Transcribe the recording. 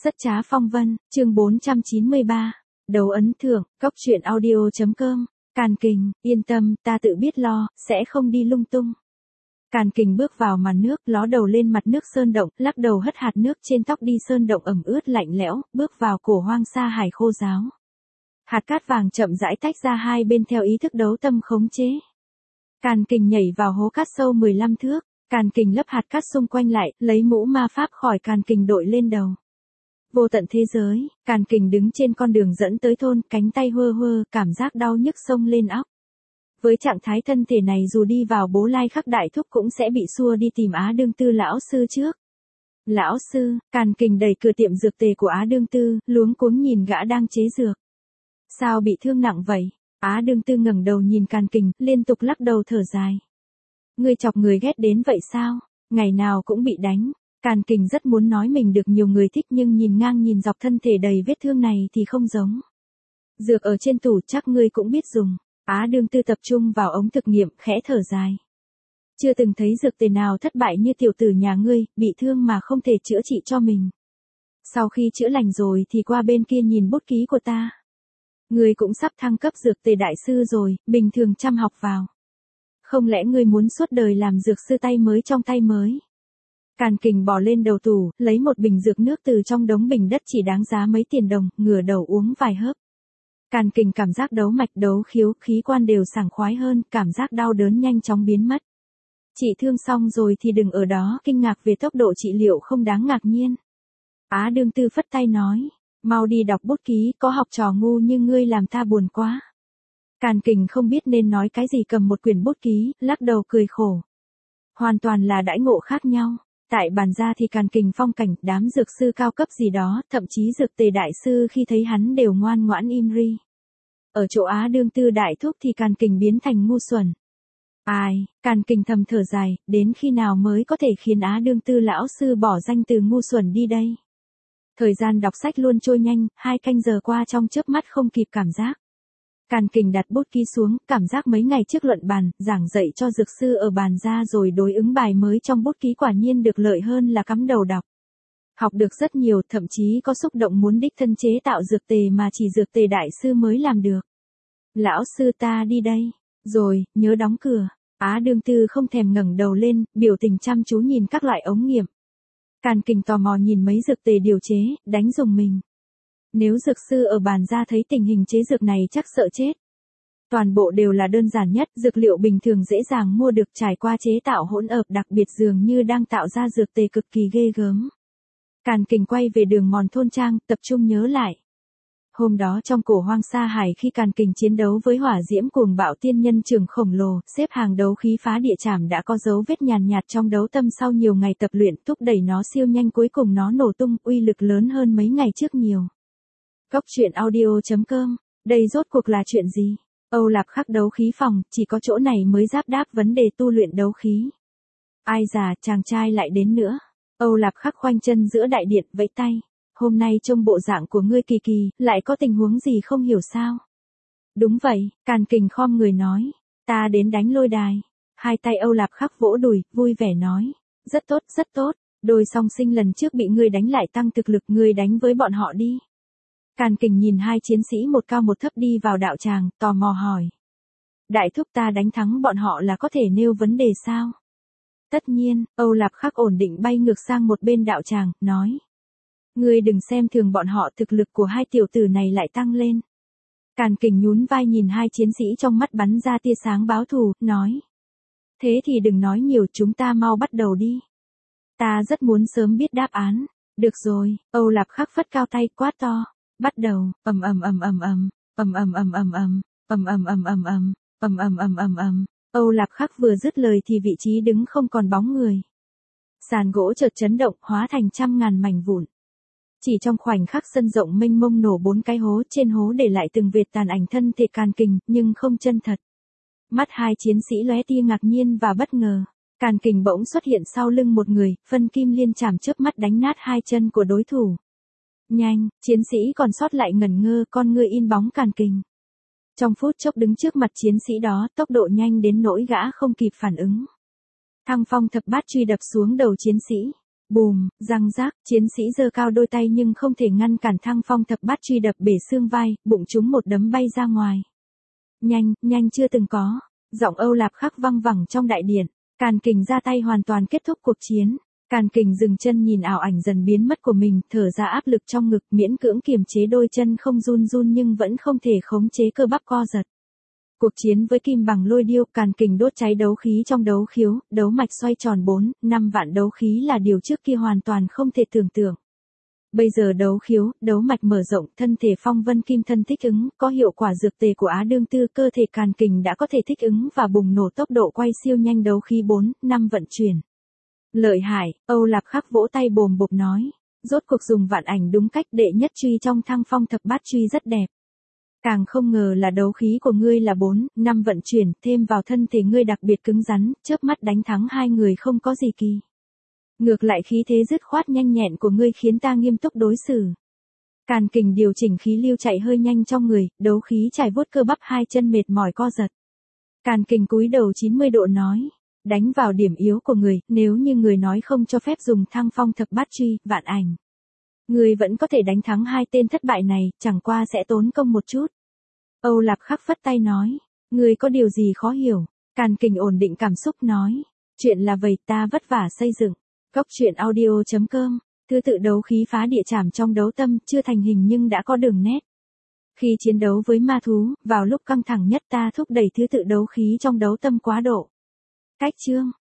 Rất trá phong vân, chương 493. Đấu ấn thưởng, cốc truyện audio.com. Càn Kình, yên tâm, ta tự biết lo, sẽ không đi lung tung. Càn Kình bước vào màn nước, ló đầu lên mặt nước sơn động, lắc đầu hất hạt nước trên tóc đi sơn động ẩm ướt lạnh lẽo, bước vào cổ hoang sa hải khô ráo. Hạt cát vàng chậm rãi tách ra hai bên theo ý thức đấu tâm khống chế. Càn Kình nhảy vào hố cát sâu 15 thước, Càn Kình lấp hạt cát xung quanh lại, lấy mũ ma pháp khỏi Càn Kình đội lên đầu. Vô tận thế giới, Càn Kình đứng trên con đường dẫn tới thôn, cánh tay huơ huơ, cảm giác đau nhức xông lên óc. Với trạng thái thân thể này dù đi vào Bố Lai Khắc Đại Thúc cũng sẽ bị xua đi tìm Á Đương Tư lão sư trước. Lão sư, Càn Kình đẩy cửa tiệm dược tề của Á Đương Tư, luống cuống nhìn gã đang chế dược. Sao bị thương nặng vậy? Á Đương Tư ngẩng đầu nhìn Càn Kình, liên tục lắc đầu thở dài. Ngươi chọc người ghét đến vậy sao? Ngày nào cũng bị đánh. Càn Kình rất muốn nói mình được nhiều người thích nhưng nhìn ngang nhìn dọc thân thể đầy vết thương này thì không giống. Dược ở trên tủ chắc ngươi cũng biết dùng. Á Đương Tư tập trung vào ống thực nghiệm, khẽ thở dài. Chưa từng thấy dược tề nào thất bại như tiểu tử nhà ngươi, bị thương mà không thể chữa trị cho mình. Sau khi chữa lành rồi thì qua bên kia nhìn bút ký của ta. Ngươi cũng sắp thăng cấp dược tề đại sư rồi, bình thường chăm học vào. Không lẽ ngươi muốn suốt đời làm dược sư tay mới trong tay mới? Càn Kình bò lên đầu tủ, lấy một bình dược nước từ trong đống bình đất chỉ đáng giá mấy tiền đồng, ngửa đầu uống vài hớp. Càn Kình cảm giác đấu mạch đấu khiếu, khí quan đều sảng khoái hơn, cảm giác đau đớn nhanh chóng biến mất. Trị thương xong rồi thì đừng ở đó kinh ngạc về tốc độ trị liệu không đáng ngạc nhiên. Á Đương Tư phất tay nói, mau đi đọc bút ký, có học trò ngu như ngươi làm ta buồn quá. Càn Kình không biết nên nói cái gì, cầm một quyển bút ký, lắc đầu cười khổ. Hoàn toàn là đãi ngộ khác nhau. Tại bàn gia thì Càn Kình phong cảnh, đám dược sư cao cấp gì đó, thậm chí dược tề đại sư khi thấy hắn đều ngoan ngoãn im ri. Ở chỗ Á Đương Tư đại thúc thì Càn Kình biến thành ngu xuẩn. Ai, Càn Kình thầm thở dài, đến khi nào mới có thể khiến Á Đương Tư lão sư bỏ danh từ ngu xuẩn đi đây? Thời gian đọc sách luôn trôi nhanh, 2 canh giờ qua trong chớp mắt không kịp cảm giác. Càn Kình đặt bút ký xuống, cảm giác mấy ngày trước luận bàn, giảng dạy cho dược sư ở bàn ra rồi đối ứng bài mới trong bút ký quả nhiên được lợi hơn là cắm đầu đọc. Học được rất nhiều, thậm chí có xúc động muốn đích thân chế tạo dược tề mà chỉ dược tề đại sư mới làm được. Lão sư ta đi đây, rồi, nhớ đóng cửa. Á Đương Tư không thèm ngẩng đầu lên, biểu tình chăm chú nhìn các loại ống nghiệm. Càn Kình tò mò nhìn mấy dược tề điều chế, đánh dùng mình. Nếu dược sư ở bàn ra thấy tình hình chế dược này chắc sợ chết. Toàn bộ đều là đơn giản nhất, dược liệu bình thường dễ dàng mua được, trải qua chế tạo hỗn hợp đặc biệt dường như đang tạo ra dược tề cực kỳ ghê gớm. Càn Kình quay về đường mòn thôn trang, tập trung nhớ lại. Hôm đó trong cổ hoang sa hải khi Càn Kình chiến đấu với hỏa diễm cuồng bạo tiên nhân trưởng khổng lồ, xếp hàng đấu khí phá địa chảm đã có dấu vết nhàn nhạt trong đấu tâm sau nhiều ngày tập luyện, thúc đẩy nó siêu nhanh, cuối cùng nó nổ tung, uy lực lớn hơn mấy ngày trước nhiều. Cốc truyện audio.com, đây rốt cuộc là chuyện gì? Âu Lạp Khắc đấu khí phòng, chỉ có chỗ này mới giáp đáp vấn đề tu luyện đấu khí. Ai già, chàng trai lại đến nữa. Âu Lạp Khắc khoanh chân giữa đại điện, vẫy tay. Hôm nay trông bộ dạng của ngươi kỳ kỳ, lại có tình huống gì không hiểu sao? Đúng vậy, Càn Kình khom người nói. Ta đến đánh lôi đài. Hai tay Âu Lạp Khắc vỗ đùi, vui vẻ nói. Rất tốt, rất tốt. Đôi song sinh lần trước bị ngươi đánh lại tăng thực lực, ngươi đánh với bọn họ đi. Càn Kình nhìn hai chiến sĩ một cao một thấp đi vào đạo tràng, tò mò hỏi. Đại thúc, ta đánh thắng bọn họ là có thể nêu vấn đề sao? Tất nhiên, Âu Lạp Khắc ổn định bay ngược sang một bên đạo tràng, nói. Ngươi đừng xem thường bọn họ, thực lực của hai tiểu tử này lại tăng lên. Càn Kình nhún vai nhìn hai chiến sĩ trong mắt bắn ra tia sáng báo thù, nói. Thế thì đừng nói nhiều, chúng ta mau bắt đầu đi. Ta rất muốn sớm biết đáp án. Được rồi, Âu Lạp Khắc phất cao tay, quát to. Bắt đầu, ầm ầm ầm ầm ầm, ầm ầm ầm ầm ầm, ầm ầm ầm ầm ầm, ầm ầm ầm ầm ầm. Âu Lạp Khắc vừa dứt lời thì vị trí đứng không còn bóng người. Sàn gỗ chợt chấn động, hóa thành trăm ngàn mảnh vụn. Chỉ trong khoảnh khắc sân rộng mênh mông nổ 4 cái hố, trên hố để lại từng vệt tàn ảnh thân thể Càn Kình, nhưng không chân thật. Mắt hai chiến sĩ lóe tia ngạc nhiên và bất ngờ. Càn Kình bỗng xuất hiện sau lưng một người, phân kim liên chảm chớp mắt đánh nát hai chân của đối thủ. Nhanh, chiến sĩ còn sót lại ngẩn ngơ, con ngươi in bóng Càn Kình. Trong phút chốc đứng trước mặt chiến sĩ đó, tốc độ nhanh đến nỗi gã không kịp phản ứng. Thăng phong thập bát truy đập xuống đầu chiến sĩ. Bùm, răng rác, chiến sĩ giơ cao đôi tay nhưng không thể ngăn cản Thăng Phong thập bát truy đập bể xương vai, bụng chúng một đấm bay ra ngoài. Nhanh, nhanh chưa từng có. Giọng Âu Lạp Khắc văng vẳng trong đại điện. Càn Kình ra tay hoàn toàn kết thúc cuộc chiến. Càn Kình dừng chân nhìn ảo ảnh dần biến mất của mình, thở ra áp lực trong ngực, miễn cưỡng kiềm chế đôi chân không run run nhưng vẫn không thể khống chế cơ bắp co giật. Cuộc chiến với kim bằng lôi điêu, Càn Kình đốt cháy đấu khí trong đấu khiếu, đấu mạch xoay tròn 4-5 vạn đấu khí là điều trước kia hoàn toàn không thể tưởng tượng. Bây giờ đấu khiếu, đấu mạch mở rộng, thân thể phong vân kim thân thích ứng, có hiệu quả dược tề của Á Đương Tư, cơ thể Càn Kình đã có thể thích ứng và bùng nổ tốc độ quay siêu nhanh đấu khí 4-5 vận chuyển. Lợi hại, Âu Lạp Khắc vỗ tay bồm bộp nói. Rốt cuộc dùng vạn ảnh đúng cách, đệ nhất truy trong Thăng Phong thập bát truy rất đẹp. Càng không ngờ là đấu khí của ngươi là 4-5 vận chuyển, thêm vào thân thể ngươi đặc biệt cứng rắn, chớp mắt đánh thắng hai người không có gì kỳ. Ngược lại khí thế dứt khoát nhanh nhẹn của ngươi khiến ta nghiêm túc đối xử. Càn Kình điều chỉnh khí lưu chạy hơi nhanh trong người, đấu khí trải vuốt cơ bắp hai chân mệt mỏi co giật. Càn Kình cúi đầu 90 độ nói. Đánh vào điểm yếu của người, nếu như người nói không cho phép dùng Thăng Phong thập bát truy, vạn ảnh. Người vẫn có thể đánh thắng hai tên thất bại này, chẳng qua sẽ tốn công một chút. Âu Lạp Khắc phất tay nói. Người có điều gì khó hiểu? Càn Kình ổn định cảm xúc nói. Chuyện là vậy, ta vất vả xây dựng. Cốc truyện audio.com. Thứ tự đấu khí phá địa chảm trong đấu tâm, chưa thành hình nhưng đã có đường nét. Khi chiến đấu với ma thú, vào lúc căng thẳng nhất ta thúc đẩy thứ tự đấu khí trong đấu tâm quá độ. Cách chương